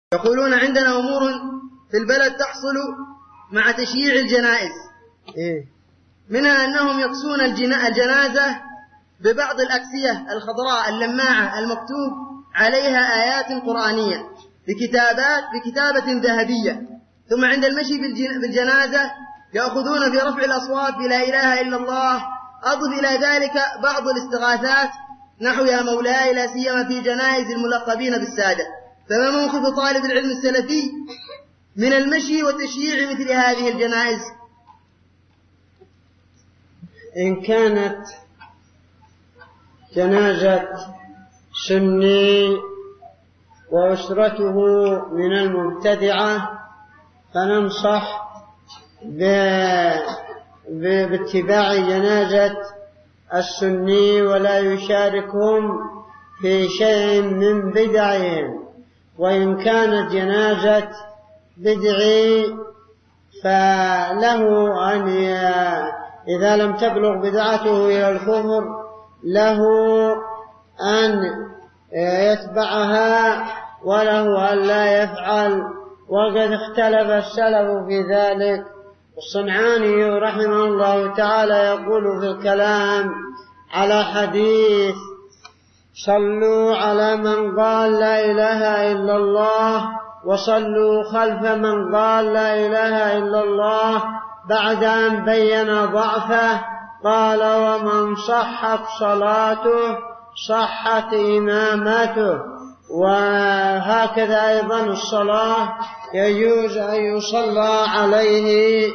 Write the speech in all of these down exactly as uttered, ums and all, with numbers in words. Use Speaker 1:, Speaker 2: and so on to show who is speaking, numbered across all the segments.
Speaker 1: يقولون عندنا أمور في البلد تحصل مع تشييع الجنائز، منها أنهم يقصون الجنازة ببعض الأكسية الخضراء اللماعة المكتوب عليها آيات قرآنية بكتابات بكتابة ذهبية، ثم عند المشي بالجنازة يأخذون برفع الأصوات بلا إله إلا الله. أضف إلى ذلك بعض الاستغاثات نحو يا مولاي، لا سيما في جنائز الملقبين بالسادة. فما موقف طالب العلم السلفي من المشي وتشييع مثل هذه الجنائز؟
Speaker 2: إن كانت جنازة سني وأسرته من المبتدعة فننصح باتباع جنازة السني ولا يشاركهم في شيء من بدعهم. وإن كانت جنازة بدعي فله أن إذا لم تبلغ بدعته إلى الكفر له أن يتبعها وله أن لا يفعل، وقد اختلف السلف في ذلك. الصنعاني رحمه الله تعالى يقول في الكلام على حديث صلوا على من قال لا إله إلا الله وصلوا خلف من قال لا إله إلا الله، بعد أن بين ضعفه قال ومن صحت صلاته صحت إمامته. وهكذا أيضا الصلاة يجوز أن يصلى عليه،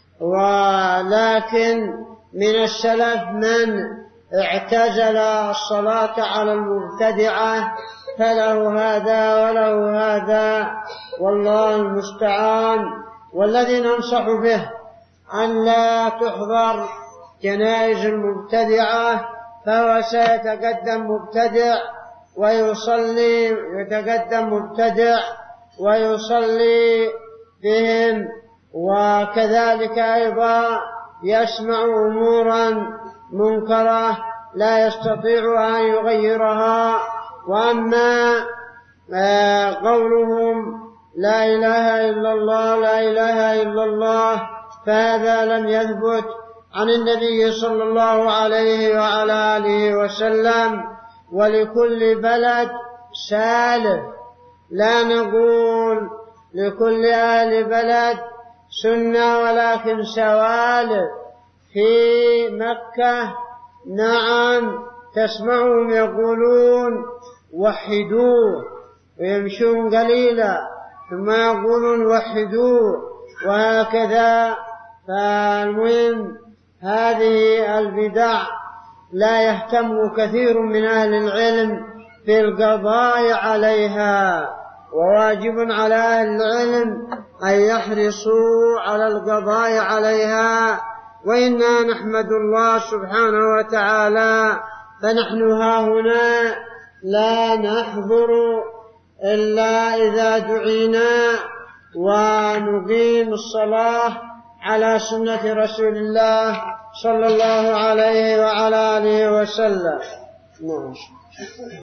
Speaker 2: ولكن من السلف من اعتزل الصلاة على المبتدعة فله هذا وله هذا، والله المستعان. والذي ننصح به أن لا تحضر جنائز المبتدعة، فهو سيتقدم مبتدع ويصلي يتقدم مبتدع ويصلي بهم، وكذلك أيضا يسمع أمورا منكرة لا يستطيع أن يغيرها. وأما قولهم لا إله إلا الله لا إله إلا الله فهذا لم يثبت عن النبي صلى الله عليه وعلى آله وسلم. ولكل بلد سالف، لا نقول لكل أهل بلد سنة ولكن سوالف. في مكة نعم تسمعهم يقولون وحدوه ويمشون قليلا ثم يقولون وحدوه وهكذا. فالمهم هذه البدع لا يهتم كثير من أهل العلم في القضاء عليها، وواجب على أهل العلم أن يحرصوا على القضاء عليها. وإنا نحمد الله سبحانه وتعالى فنحن هاهنا لا نحضر إلا إذا دعينا، ونقيم الصلاة على سنة رسول الله صلى الله عليه وعلى آله وسلم.